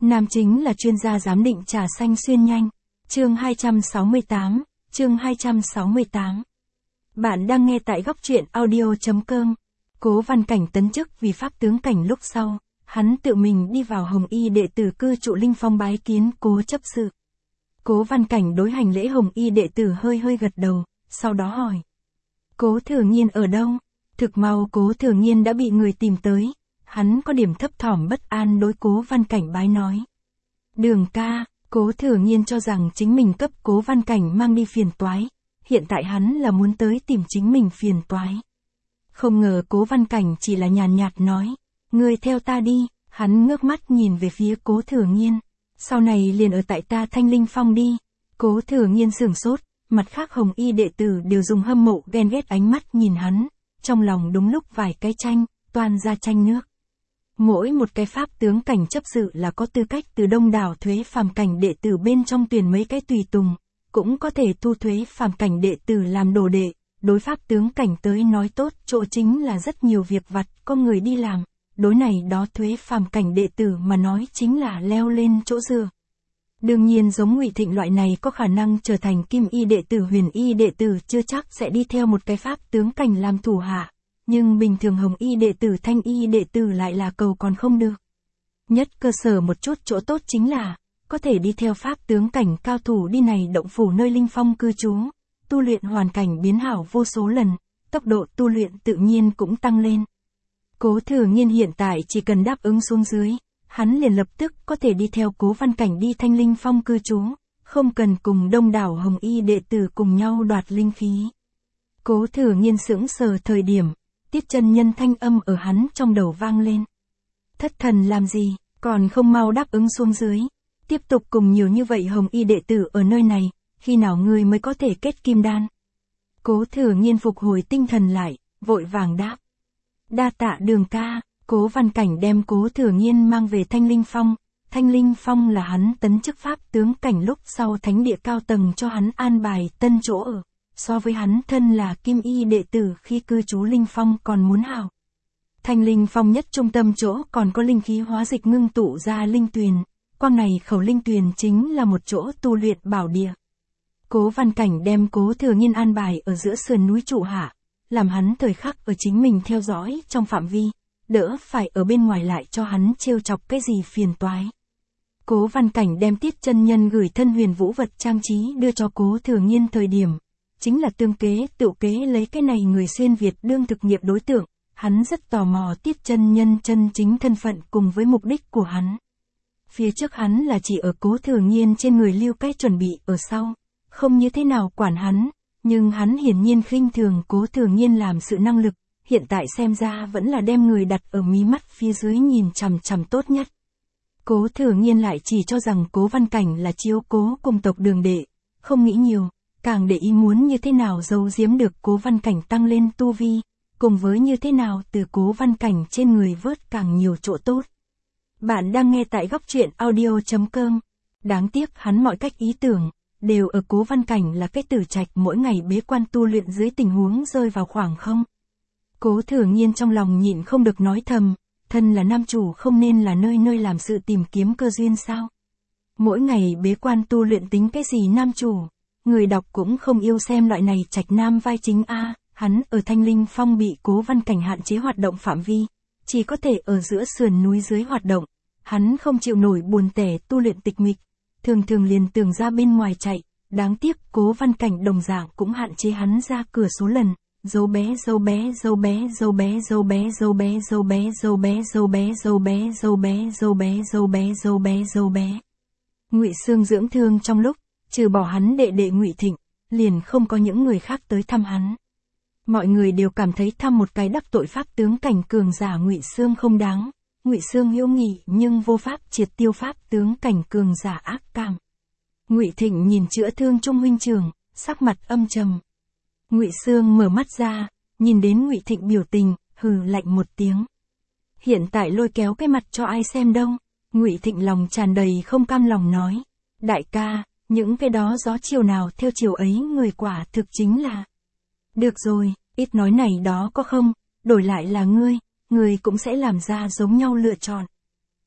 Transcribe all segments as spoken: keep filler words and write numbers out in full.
Nam chính là chuyên gia giám định trà xanh xuyên nhanh. Chương hai trăm sáu mươi tám, chương hai trăm sáu mươi tám. Bạn đang nghe tại góc truyện audio.com. Cố Văn Cảnh tấn chức vì pháp tướng cảnh lúc sau, hắn tự mình đi vào Hồng Y đệ tử cư trụ Linh Phong bái kiến Cố chấp sự. Cố Văn Cảnh đối hành lễ Hồng Y đệ tử hơi hơi gật đầu, sau đó hỏi. Cố Thừa Nhiên ở đâu? Thực mau Cố Thừa Nhiên đã bị người tìm tới, hắn có điểm thấp thỏm bất an đối Cố Văn Cảnh bái nói. Đường ca, Cố Thừa Nhiên cho rằng chính mình cấp Cố Văn Cảnh mang đi phiền toái, hiện tại hắn là muốn tới tìm chính mình phiền toái. Không ngờ Cố Văn Cảnh chỉ là nhàn nhạt nói, ngươi theo ta đi, hắn ngước mắt nhìn về phía Cố Thừa Nhiên, sau này liền ở tại ta Thanh Linh Phong đi. Cố Thừa Nhiên sửng sốt, mặt khác Hồng Y đệ tử đều dùng hâm mộ ghen ghét ánh mắt nhìn hắn, trong lòng đúng lúc vài cái tranh, toan ra tranh nước. Mỗi một cái pháp tướng cảnh chấp sự là có tư cách từ đông đảo thuế phàm cảnh đệ tử bên trong tuyển mấy cái tùy tùng, cũng có thể thu thuế phàm cảnh đệ tử làm đồ đệ. Đối pháp tướng cảnh tới nói tốt chỗ chính là rất nhiều việc vặt có người đi làm, đối này đó thuế phàm cảnh đệ tử mà nói chính là leo lên chỗ dựa. Đương nhiên giống Ngụy Thịnh loại này có khả năng trở thành Kim Y đệ tử Huyền Y đệ tử chưa chắc sẽ đi theo một cái pháp tướng cảnh làm thủ hạ, nhưng bình thường Hồng Y đệ tử Thanh Y đệ tử lại là cầu còn không được. Nhất cơ sở một chút chỗ tốt chính là, có thể đi theo pháp tướng cảnh cao thủ đi này động phủ nơi Linh Phong cư trú, tu luyện hoàn cảnh biến hảo vô số lần, tốc độ tu luyện tự nhiên cũng tăng lên. Cố Thừa Nhiên hiện tại chỉ cần đáp ứng xuống dưới, hắn liền lập tức có thể đi theo Cố Văn Cảnh đi Thanh Linh Phong cư trú, không cần cùng đông đảo Hồng Y đệ tử cùng nhau đoạt linh khí. Cố Thừa Nhiên sững sờ thời điểm, Tiết chân nhân thanh âm ở hắn trong đầu vang lên. Thất thần làm gì, còn không mau đáp ứng xuống dưới, tiếp tục cùng nhiều như vậy Hồng Y đệ tử ở nơi này, khi nào ngươi mới có thể kết kim đan? Cố Thừa Nhiên phục hồi tinh thần lại, vội vàng đáp. Đa tạ đường ca. Cố Văn Cảnh đem Cố Thừa Nhiên mang về Thanh Linh Phong. Thanh Linh Phong là hắn tấn chức pháp tướng cảnh lúc sau thánh địa cao tầng cho hắn an bài tân chỗ ở, so với hắn thân là Kim Y đệ tử khi cư trú Linh Phong còn muốn hảo. Thanh Linh Phong nhất trung tâm chỗ còn có linh khí hóa dịch ngưng tụ ra linh tuyền, quang này khẩu linh tuyền chính là một chỗ tu luyện bảo địa. Cố Văn Cảnh đem Cố Thừa Nhiên an bài ở giữa sườn núi trụ hạ, làm hắn thời khắc ở chính mình theo dõi trong phạm vi, đỡ phải ở bên ngoài lại cho hắn trêu chọc cái gì phiền toái. Cố Văn Cảnh đem Tiết chân nhân gửi thân huyền vũ vật trang trí đưa cho Cố Thừa Nhiên thời điểm, chính là tương kế tự kế lấy cái này người xuyên Việt đương thực nghiệp đối tượng, hắn rất tò mò Tiết chân nhân chân chính thân phận cùng với mục đích của hắn. Phía trước hắn là chỉ ở Cố Thừa Nhiên trên người lưu cái chuẩn bị ở sau, không như thế nào quản hắn, nhưng hắn hiển nhiên khinh thường Cố Thừa Nhiên làm sự năng lực, hiện tại xem ra vẫn là đem người đặt ở mí mắt phía dưới nhìn chằm chằm tốt nhất. Cố Thừa Nhiên lại chỉ cho rằng Cố Văn Cảnh là chiếu cố cùng tộc Đường đệ, không nghĩ nhiều, càng để ý muốn như thế nào giấu giếm được Cố Văn Cảnh tăng lên tu vi, cùng với như thế nào từ Cố Văn Cảnh trên người vớt càng nhiều chỗ tốt. Bạn đang nghe tại góc truyện audio.com. Đáng tiếc hắn mọi cách ý tưởng đều ở Cố Văn Cảnh là cái tử trạch mỗi ngày bế quan tu luyện dưới tình huống rơi vào khoảng không. Cố Thừa Nhiên trong lòng nhịn không được nói thầm, thân là nam chủ không nên là nơi nơi làm sự tìm kiếm cơ duyên sao? Mỗi ngày bế quan tu luyện tính cái gì nam chủ? Người đọc cũng không yêu xem loại này trạch nam vai chính a. Hắn ở Thanh Linh Phong bị Cố Văn Cảnh hạn chế hoạt động phạm vi, chỉ có thể ở giữa sườn núi dưới hoạt động. Hắn không chịu nổi buồn tẻ tu luyện tịch mịch, thường thường liền tưởng ra bên ngoài chạy, đáng tiếc Cố Văn Cảnh đồng dạng cũng hạn chế hắn ra cửa số lần. Dâu bé dâu bé dâu bé dâu bé dâu bé dâu bé dâu bé dâu bé dâu bé dâu bé dâu bé dâu bé dâu bé dâu bé dâu bé. Ngụy Xương dưỡng thương trong lúc, trừ bỏ hắn đệ đệ Ngụy Thịnh, liền không có những người khác tới thăm hắn. Mọi người đều cảm thấy thăm một cái đắc tội pháp tướng cảnh cường giả Ngụy Xương không đáng. Ngụy Xương hiếu nghị nhưng vô pháp triệt tiêu pháp tướng cảnh cường giả ác cảm. Ngụy Thịnh nhìn chữa thương Trung huynh trưởng, sắc mặt âm trầm. Ngụy Xương mở mắt ra, nhìn đến Ngụy Thịnh biểu tình, hừ lạnh một tiếng. Hiện tại lôi kéo cái mặt cho ai xem đâu? Ngụy Thịnh lòng tràn đầy không cam lòng nói, đại ca, những cái đó gió chiều nào theo chiều ấy người quả thực chính là. Được rồi, ít nói này đó có không, đổi lại là ngươi, ngươi cũng sẽ làm ra giống nhau lựa chọn.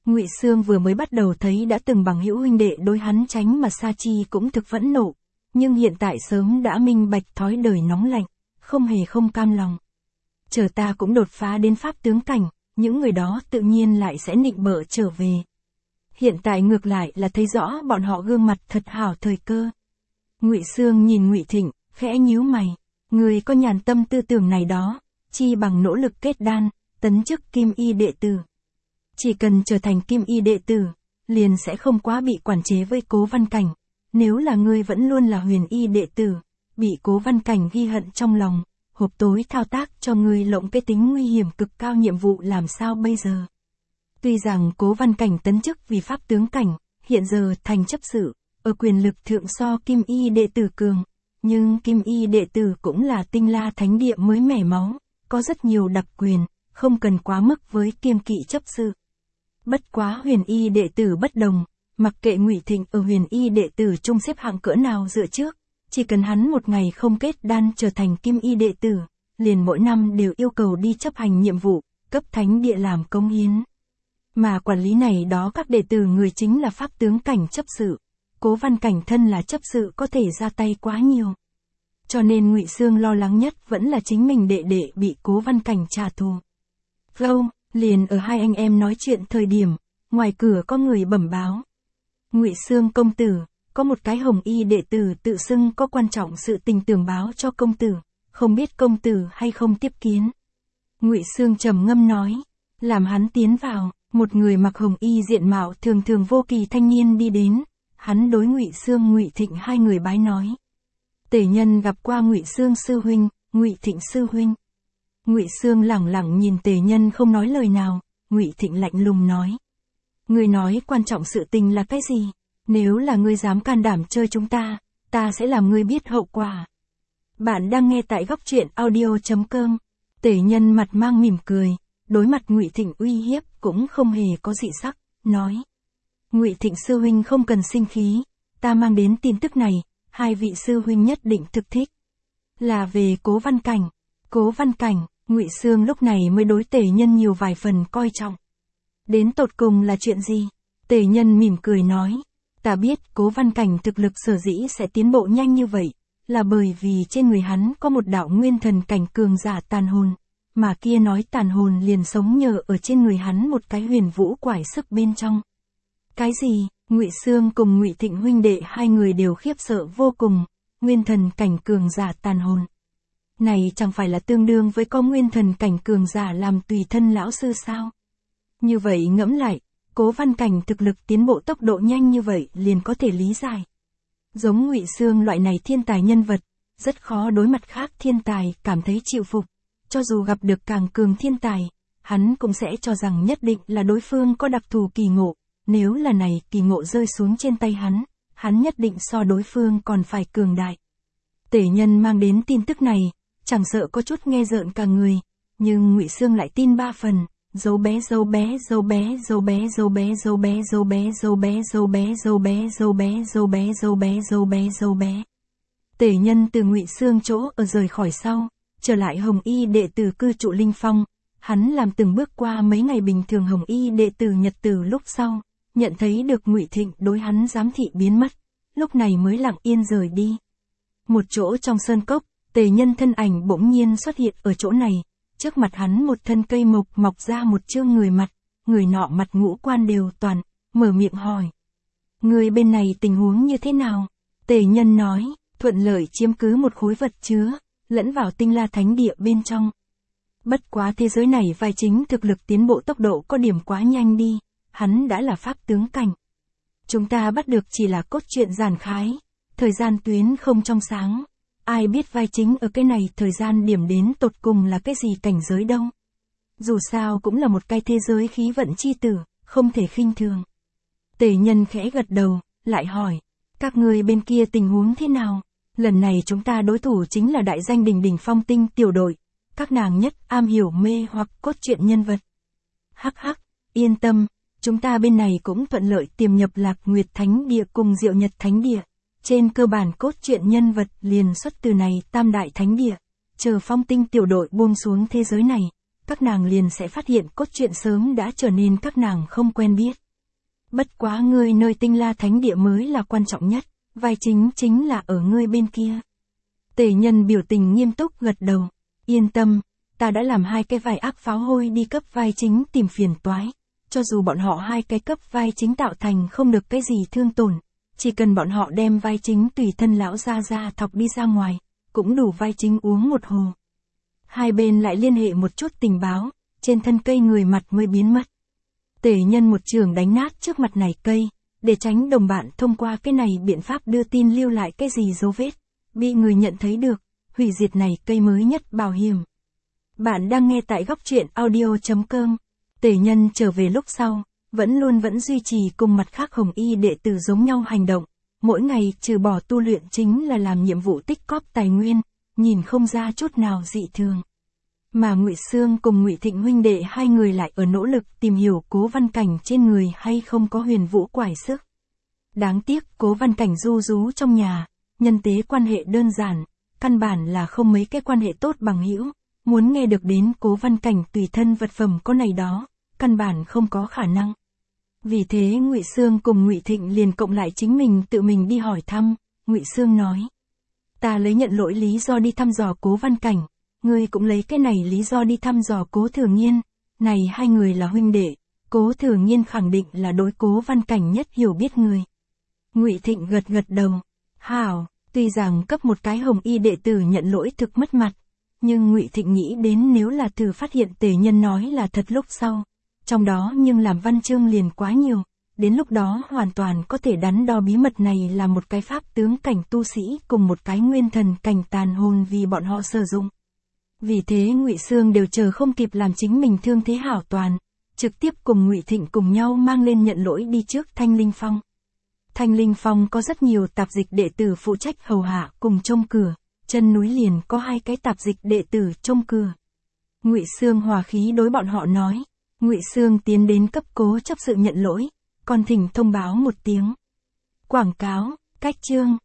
Ngụy Xương vừa mới bắt đầu thấy đã từng bằng hữu huynh đệ đối hắn tránh mà xa chi cũng thực phẫn nộ, nhưng hiện tại sớm đã minh bạch thói đời nóng lạnh, không hề không cam lòng. Chờ ta cũng đột phá đến pháp tướng cảnh, những người đó tự nhiên lại sẽ nịnh bợ trở về. Hiện tại ngược lại là thấy rõ bọn họ gương mặt thật hảo thời cơ. Ngụy Xương nhìn Ngụy Thịnh, khẽ nhíu mày, người có nhàn tâm tư tưởng này đó, chi bằng nỗ lực kết đan, tấn chức kim y đệ tử. Chỉ cần trở thành kim y đệ tử, liền sẽ không quá bị quản chế với Cố Văn Cảnh. Nếu là ngươi vẫn luôn là huyền y đệ tử, bị Cố Văn Cảnh ghi hận trong lòng, hộp tối thao tác cho ngươi lộng cái tính nguy hiểm cực cao nhiệm vụ làm sao bây giờ? Tuy rằng Cố Văn Cảnh tấn chức vì pháp tướng cảnh, hiện giờ thành chấp sự, ở quyền lực thượng so kim y đệ tử cường, nhưng kim y đệ tử cũng là tinh la thánh địa mới mẻ máu, có rất nhiều đặc quyền, không cần quá mức với kiêng kỵ chấp sự. Bất quá huyền y đệ tử bất đồng, mặc kệ Ngụy Thịnh ở huyền y đệ tử chung xếp hạng cỡ nào dựa trước, chỉ cần hắn một ngày không kết đan trở thành kim y đệ tử, liền mỗi năm đều yêu cầu đi chấp hành nhiệm vụ, cấp thánh địa làm công hiến. Mà quản lý này đó các đệ tử người chính là pháp tướng cảnh chấp sự, Cố Văn Cảnh thân là chấp sự có thể ra tay quá nhiều. Cho nên Ngụy Xương lo lắng nhất vẫn là chính mình đệ đệ bị Cố Văn Cảnh trả thù. Gâu, liền ở hai anh em nói chuyện thời điểm, ngoài cửa có người bẩm báo. Ngụy Xương công tử, có một cái hồng y đệ tử tự xưng có quan trọng sự tình tưởng báo cho công tử, không biết công tử hay không tiếp kiến. Ngụy Xương trầm ngâm nói, làm hắn tiến vào, một người mặc hồng y diện mạo thường thường vô kỳ thanh niên đi đến, hắn đối Ngụy Xương Ngụy Thịnh hai người bái nói. Tể nhân gặp qua Ngụy Xương sư huynh, Ngụy Thịnh sư huynh. Ngụy Xương lẳng lặng nhìn tề nhân không nói lời nào, Ngụy Thịnh lạnh lùng nói. Ngươi nói quan trọng sự tình là cái gì? Nếu là ngươi dám can đảm chơi chúng ta, ta sẽ làm ngươi biết hậu quả. Bạn đang nghe tại góc truyện audio chấm com. Tề nhân mặt mang mỉm cười, đối mặt Ngụy Thịnh uy hiếp cũng không hề có dị sắc, nói. Ngụy Thịnh sư huynh không cần sinh khí, ta mang đến tin tức này, hai vị sư huynh nhất định thực thích. Là về Cố Văn Cảnh. Cố Văn Cảnh, Ngụy Xương lúc này mới đối tề nhân nhiều vài phần coi trọng. Đến tột cùng là chuyện gì? Tề nhân mỉm cười nói. Ta biết Cố Văn Cảnh thực lực sở dĩ sẽ tiến bộ nhanh như vậy, là bởi vì trên người hắn có một đạo nguyên thần cảnh cường giả tàn hồn, mà kia nói tàn hồn liền sống nhờ ở trên người hắn một cái huyền vũ quải sức bên trong. Cái gì? Ngụy Xương cùng Ngụy Thịnh huynh đệ hai người đều khiếp sợ vô cùng, nguyên thần cảnh cường giả tàn hồn. Này chẳng phải là tương đương với có nguyên thần cảnh cường giả làm tùy thân lão sư sao? Như vậy ngẫm lại, Cố Văn Cảnh thực lực tiến bộ tốc độ nhanh như vậy liền có thể lý giải. Giống Ngụy Xương loại này thiên tài nhân vật, rất khó đối mặt khác thiên tài cảm thấy chịu phục. Cho dù gặp được càng cường thiên tài, hắn cũng sẽ cho rằng nhất định là đối phương có đặc thù kỳ ngộ. Nếu là này kỳ ngộ rơi xuống trên tay hắn, hắn nhất định so đối phương còn phải cường đại. Tể nhân mang đến tin tức này, chẳng sợ có chút nghe rợn cả người, nhưng Ngụy Xương lại tin ba phần. Dấu bé dấu bé dấu bé dấu bé dấu bé dấu bé dấu bé dấu bé dấu bé dấu bé dấu bé dấu bé dấu bé dấu bé dấu bé. Tể nhân từ Ngụy Xương chỗ ở rời khỏi sau, trở lại Hồng Y đệ tử cư trụ Linh Phong, hắn làm từng bước qua mấy ngày bình thường Hồng Y đệ tử nhật tử lúc sau, nhận thấy được Ngụy Thịnh đối hắn giám thị biến mất, lúc này mới lặng yên rời đi. Một chỗ trong sơn cốc, tề nhân thân ảnh bỗng nhiên xuất hiện ở chỗ này. Trước mặt hắn một thân cây mộc mọc ra một chương người mặt, người nọ mặt ngũ quan đều toàn, mở miệng hỏi. Người bên này tình huống như thế nào? Tề nhân nói, thuận lợi chiếm cứ một khối vật chứa, lẫn vào tinh la thánh địa bên trong. Bất quá thế giới này vai chính thực lực tiến bộ tốc độ có điểm quá nhanh đi, hắn đã là pháp tướng cảnh. Chúng ta bắt được chỉ là cốt truyện giản khái, thời gian tuyến không trong sáng. Ai biết vai chính ở cái này thời gian điểm đến tột cùng là cái gì cảnh giới đâu. Dù sao cũng là một cái thế giới khí vận chi tử, không thể khinh thường. Tề nhân khẽ gật đầu, lại hỏi, các ngươi bên kia tình huống thế nào? Lần này chúng ta đối thủ chính là đại danh đỉnh đỉnh Phong Tinh tiểu đội, các nàng nhất am hiểu mê hoặc cốt truyện nhân vật. Hắc hắc, yên tâm, chúng ta bên này cũng thuận lợi tiềm nhập Lạc Nguyệt Thánh Địa cùng Diệu Nhật Thánh Địa. Trên cơ bản cốt truyện nhân vật liền xuất từ này tam đại thánh địa, chờ Phong Tinh tiểu đội buông xuống thế giới này, các nàng liền sẽ phát hiện cốt truyện sớm đã trở nên các nàng không quen biết. Bất quá ngươi nơi Tinh La Thánh Địa mới là quan trọng nhất, vai chính chính là ở ngươi bên kia. Tề Nhân biểu tình nghiêm túc gật đầu, yên tâm, ta đã làm hai cái vai ác pháo hôi đi cấp vai chính tìm phiền toái, cho dù bọn họ hai cái cấp vai chính tạo thành không được cái gì thương tổn, chỉ cần bọn họ đem vai chính tùy thân lão gia gia thọc đi ra ngoài, cũng đủ vai chính uống một hồ. Hai bên lại liên hệ một chút tình báo, trên thân cây người mặt mới biến mất. Tề Nhân một trường đánh nát trước mặt này cây, để tránh đồng bạn thông qua cái này biện pháp đưa tin lưu lại cái gì dấu vết, bị người nhận thấy được, hủy diệt này cây mới nhất bảo hiểm. Bạn đang nghe tại góc truyện audio chấm com. Tề Nhân trở về lúc sau, vẫn luôn vẫn duy trì cùng mặt khác Hồng Y đệ tử giống nhau hành động, mỗi ngày trừ bỏ tu luyện chính là làm nhiệm vụ tích cóp tài nguyên, nhìn không ra chút nào dị thường. Mà Ngụy Xương cùng Ngụy Thịnh huynh đệ hai người lại ở nỗ lực tìm hiểu Cố Văn Cảnh trên người hay không có huyền vũ quải sức. Đáng tiếc Cố Văn Cảnh ru rú trong nhà, nhân tế quan hệ đơn giản, căn bản là không mấy cái quan hệ tốt bằng hữu, muốn nghe được đến Cố Văn Cảnh tùy thân vật phẩm có này đó, căn bản không có khả năng. Vì thế Ngụy Xương cùng Ngụy Thịnh liền cộng lại chính mình tự mình đi hỏi thăm. Ngụy Xương nói: "Ta lấy nhận lỗi lý do đi thăm dò Cố Văn Cảnh, ngươi cũng lấy cái này lý do đi thăm dò Cố Thừa Nhiên, này hai người là huynh đệ, Cố Thừa Nhiên khẳng định là đối Cố Văn Cảnh nhất hiểu biết người." Ngụy Thịnh gật gật đầu, "Hảo." Tuy rằng cấp một cái Hồng Y đệ tử nhận lỗi thực mất mặt, nhưng Ngụy Thịnh nghĩ đến nếu là thử phát hiện Tề Nhân nói là thật lúc sau, trong đó nhưng làm văn chương liền quá nhiều, đến lúc đó hoàn toàn có thể đắn đo bí mật này là một cái pháp tướng cảnh tu sĩ cùng một cái nguyên thần cảnh tàn hồn vì bọn họ sử dụng. Vì thế Ngụy Xương đều chờ không kịp làm chính mình thương thế hảo toàn, trực tiếp cùng Ngụy Thịnh cùng nhau mang lên nhận lỗi đi trước Thanh Linh Phong. Thanh Linh Phong có rất nhiều tạp dịch đệ tử phụ trách hầu hạ cùng trông cửa, chân núi liền có hai cái tạp dịch đệ tử trông cửa. Ngụy Xương hòa khí đối bọn họ nói. Ngụy Xương tiến đến cấp Cố chấp sự nhận lỗi, còn thỉnh thông báo một tiếng. Quảng cáo, cách chương.